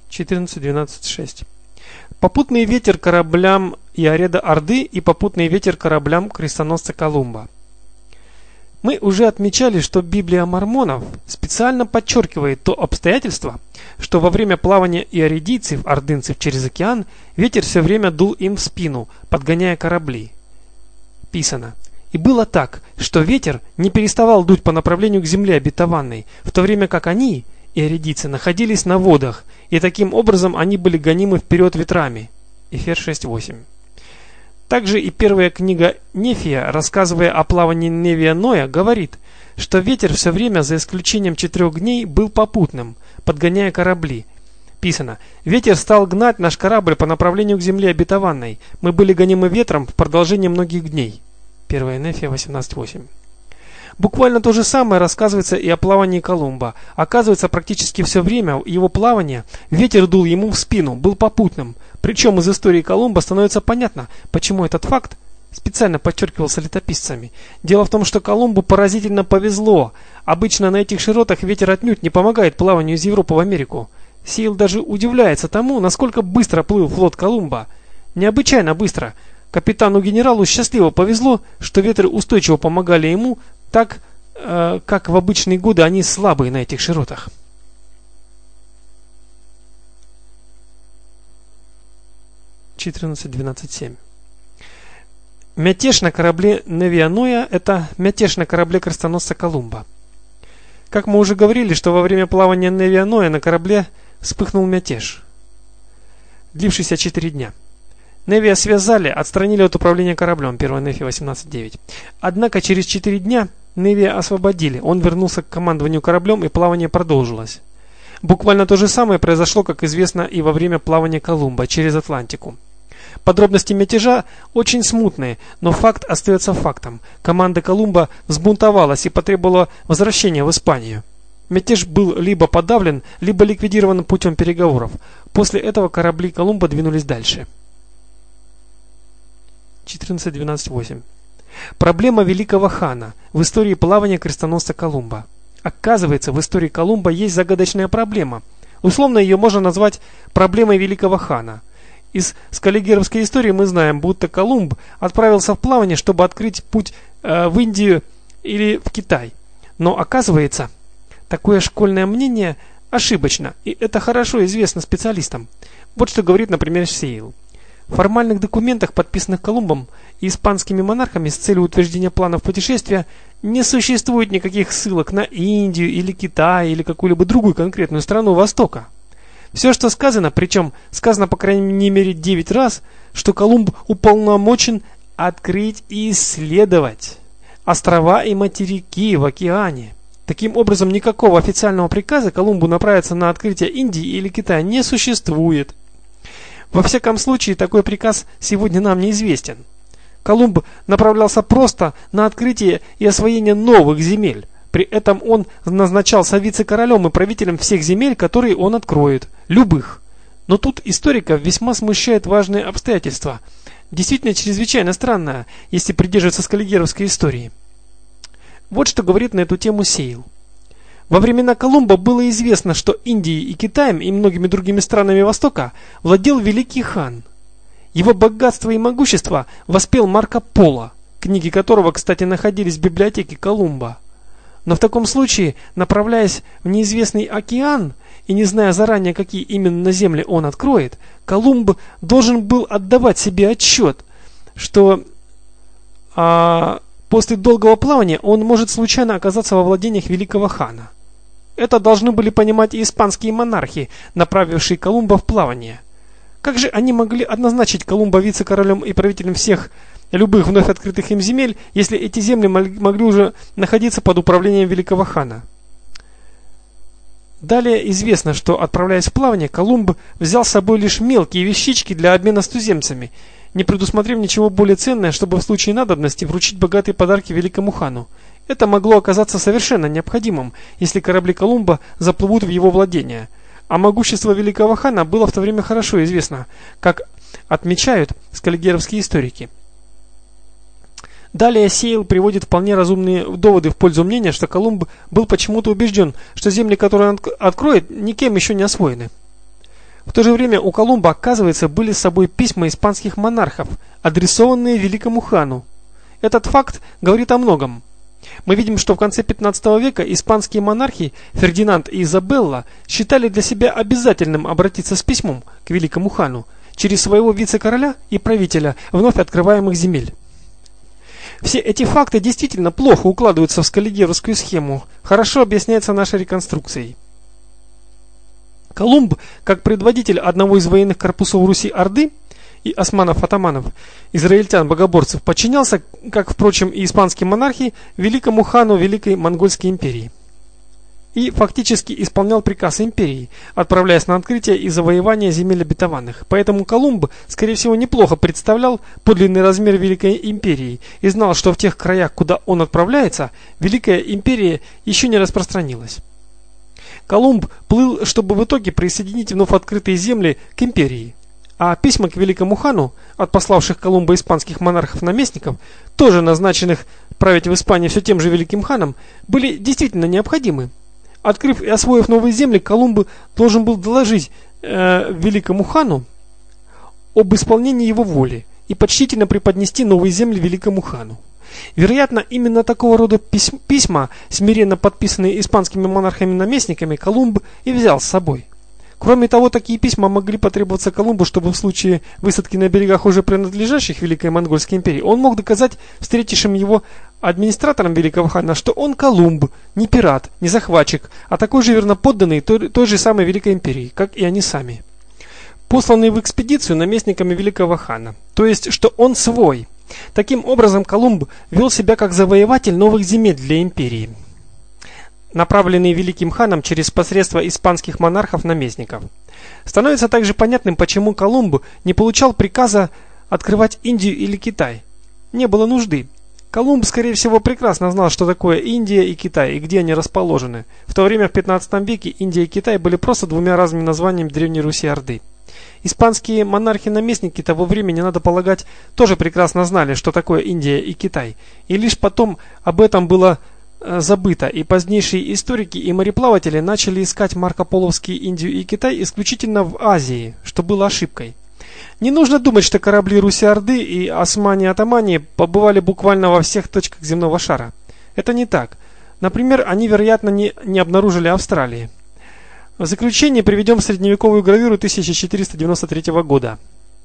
14.12.6. Попутный ветер кораблям Иореда Орды и попутный ветер кораблям крестоносца Колумба. Мы уже отмечали, что Библия мормонов специально подчеркивает то обстоятельство, что во время плавания иоридийцев, ордынцев через океан, ветер все время дул им в спину, подгоняя корабли. Писано: «И было так, что ветер не переставал дуть по направлению к земле обетованной, в то время как они, иоридийцы, находились на водах, и таким образом они были гонимы вперед ветрами». Ефес 6.8. Также и первая книга Нефия, рассказывая о плавании Невия Ноя, говорит, что ветер все время, за исключением 4 дней, был попутным, подгоняя корабли. Писано: «Ветер стал гнать наш корабль по направлению к земле обетованной. Мы были гонимы ветром в продолжении многих дней». 1 Нефия 18.8. Буквально то же самое рассказывается и о плавании Колумба. Оказывается, практически все время его плавания ветер дул ему в спину, был попутным. Причем из истории Колумба становится понятно, почему этот факт специально подчеркивался летописцами. Дело в том, что Колумбу поразительно повезло. Обычно на этих широтах ветер отнюдь не помогает плаванию из Европы в Америку. Сейл даже удивляется тому, насколько быстро плыл флот Колумба. Необычайно быстро. Капитану-генералу счастливо повезло, что ветры устойчиво помогали ему, так как в обычные годы они слабые на этих широтах. Мятеж на корабле Невия Ноя – это мятеж на корабле крестоносца Колумба. Как мы уже говорили, что во время плавания Невия Ноя на корабле вспыхнул мятеж, длившийся 4 дня. Невия связали, отстранили от управления кораблем, 1 Нефия 18.9. Однако через 4 дня Невия освободили, он вернулся к командованию кораблем, и плавание продолжилось. Буквально то же самое произошло, как известно, и во время плавания Колумба через Атлантику. Подробности мятежа очень смутные, но факт остается фактом. Команда Колумба взбунтовалась и потребовала возвращения в Испанию. Мятеж был либо подавлен, либо ликвидирован путем переговоров. После этого корабли Колумба двинулись дальше. 14.12.8. Проблема великого хана в истории плавания крестоносца Колумба. Оказывается, в истории Колумба есть загадочная проблема. Условно ее можно назвать проблемой великого хана. Из скаллигеровской истории мы знаем, будто Колумб отправился в плавание, чтобы открыть путь в Индию или в Китай. Но оказывается, такое школьное мнение ошибочно, и это хорошо известно специалистам. Вот что говорит, например, Сейл. В формальных документах, подписанных Колумбом и испанскими монархами с целью утверждения планов путешествия, не существует никаких ссылок на Индию или Китай или какую-либо другую конкретную страну Востока. Все, что сказано, причем сказано по крайней мере 9 раз, что Колумб уполномочен открыть и исследовать острова и материки в океане. Таким образом, никакого официального приказа Колумбу направиться на открытие Индии или Китая не существует. Во всяком случае, такой приказ сегодня нам неизвестен. Колумб направлялся просто на открытие и освоение новых земель. При этом он назначался вице-королем и правителем всех земель, которые он откроет. Любых. Но тут историков весьма смущает важное обстоятельство. Действительно чрезвычайно странное, если придерживаться скаллигеровской истории. Вот что говорит на эту тему Сейл. Во времена Колумба было известно, что Индией и Китаем и многими другими странами Востока владел великий хан. Его богатство и могущество воспел Марко Поло, книги которого, кстати, находились в библиотеке Колумба. Но в таком случае, направляясь в неизвестный океан и не зная заранее, какие именно земли он откроет, Колумб должен был отдавать себе отчет, что после долгого плавания он может случайно оказаться во владениях великого хана. Это должны были понимать и испанские монархи, направившие Колумба в плавание. Как же они могли однозначить Колумба вице-королем и правителем всех любых вновь открытых им земель, если эти земли могли уже находиться под управлением великого хана? Далее известно, что, отправляясь в плавание, Колумб взял с собой лишь мелкие вещички для обмена с туземцами, не предусмотрев ничего более ценное, чтобы в случае надобности вручить богатые подарки великому хану. Это могло оказаться совершенно необходимым, если корабли Колумба заплывут в его владения. А могущество великого хана было в то время хорошо известно, как отмечают скаллигеровские историки. Далее Сейл приводит вполне разумные доводы в пользу мнения, что Колумб был почему-то убежден, что земли, которые он откроет, никем еще не освоены. В то же время у Колумба, оказывается, были с собой письма испанских монархов, адресованные великому хану. Этот факт говорит о многом. Мы видим, что в конце 15 века испанские монархи Фердинанд и Изабелла считали для себя обязательным обратиться с письмом к великому хану через своего вице-короля и правителя вновь открываемых земель. Все эти факты действительно плохо укладываются в скаллигеровскую схему, хорошо объясняется нашей реконструкцией. Колумб, как предводитель одного из военных корпусов Руси-Орды и османов-атаманов, израильтян-богоборцев, подчинялся, как, впрочем, и испанские монархи, великому хану Великой Монгольской империи. И фактически исполнял приказ империи, отправляясь на открытие и завоевание земель обетованных. Поэтому Колумб, скорее всего, неплохо представлял подлинный размер Великой империи и знал, что в тех краях, куда он отправляется, Великая империя еще не распространилась. Колумб плыл, чтобы в итоге присоединить вновь открытые земли к империи. А письма к великому хану от пославших Колумба испанских монархов-наместников, тоже назначенных править в Испании все тем же великим ханом, были действительно необходимы. Открыв и освоив новые земли, Колумб должен был доложить великому хану об исполнении его воли и почтительно преподнести новые земли великому хану. Вероятно, именно такого рода письма, смиренно подписанные испанскими монархами-наместниками, Колумб и взял с собой. Кроме того, такие письма могли потребоваться Колумбу, чтобы в случае высадки на берегах уже принадлежащих Великой Монгольской империи он мог доказать встретившим его администраторам великого хана, что он Колумб, не пират, не захватчик, а такой же верноподданный той же самой Великой империи, как и они сами. Посланный в экспедицию наместниками великого хана, то есть, что он свой. Таким образом, Колумб вел себя как завоеватель новых земель для империи, направленный великим ханом через посредство испанских монархов-наместников. Становится также понятным, почему Колумб не получал приказа открывать Индию или Китай. Не было нужды. Колумб, скорее всего, прекрасно знал, что такое Индия и Китай и где они расположены. В то время, в 15 веке, Индия и Китай были просто двумя разными названиями Древней Руси-Орды. Испанские монархи-наместники того времени, надо полагать, тоже прекрасно знали, что такое Индия и Китай. И лишь потом об этом было забыто, и позднейшие историки и мореплаватели начали искать маркополовские Индию и Китай исключительно в Азии, что было ошибкой. Не нужно думать, что корабли Руси-Орды и Османи-Атамани побывали буквально во всех точках земного шара. Это не так. Например, они, вероятно, не обнаружили Австралии. В заключение приведем средневековую гравюру 1493 года.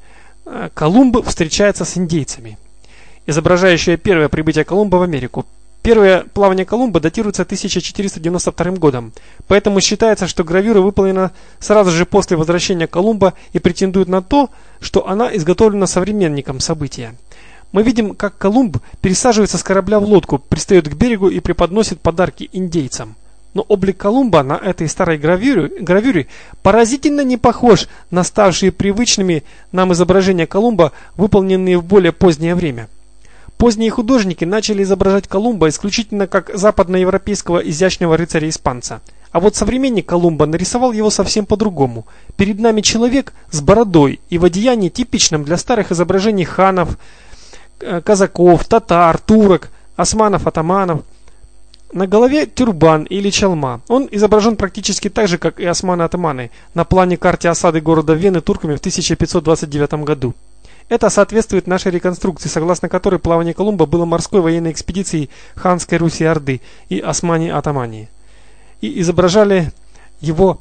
Колумб встречается с индейцами, изображающая первое прибытие Колумба в Америку. Первое плавание Колумба датируется 1492 годом, поэтому считается, что гравюра выполнена сразу же после возвращения Колумба и претендует на то, что она изготовлена современником события. Мы видим, как Колумб пересаживается с корабля в лодку, пристает к берегу и преподносит подарки индейцам. Но облик Колумба на этой старой гравюре поразительно не похож на ставшие привычными нам изображения Колумба, выполненные в более позднее время. Поздние художники начали изображать Колумба исключительно как западноевропейского изящного рыцаря-испанца. А вот современник Колумба нарисовал его совсем по-другому. Перед нами человек с бородой и в одеянии, типичном для старых изображений ханов, казаков, татар, турок, османов-атаманов. На голове тюрбан или чалма. Он изображен практически так же, как и османы-атаманы на плане карте осады города Вены турками в 1529 году. Это соответствует нашей реконструкции, согласно которой плавание Колумба было морской военной экспедицией ханской Руси-Орды и Османи-Атамани. И изображали его,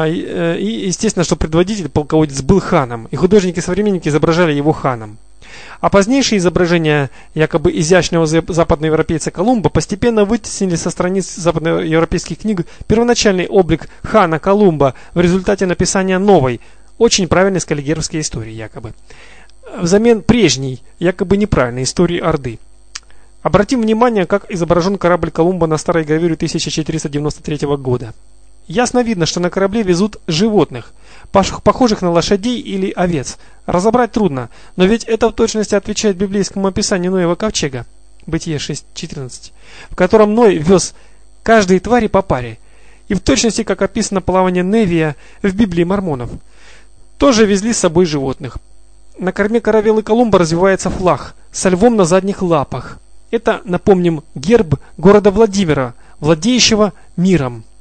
и естественно, что предводитель, полководец, был ханом, и художники-современники изображали его ханом. А позднейшие изображения якобы изящного западноевропейца Колумба постепенно вытеснили со страниц западноевропейских книг первоначальный облик хана Колумба в результате написания новой, очень правильной скаллигеровской истории якобы, взамен прежней, якобы неправильной истории Орды. Обратим внимание, как изображен корабль Колумба на старой гравюре 1493 года. Ясно видно, что на корабле везут животных, похожих на лошадей или овец. Разобрать трудно, но ведь это в точности отвечает библейскому описанию Ноева ковчега, Бытие 6:14, в котором Ной вез каждой твари по паре, и в точности, как описано плавание Невия в Библии мормонов. Тоже везли с собой животных. На корме каравеллы Колумба развивается флаг со львом на задних лапах. Это, напомним, герб города Владимира, владеющего миром.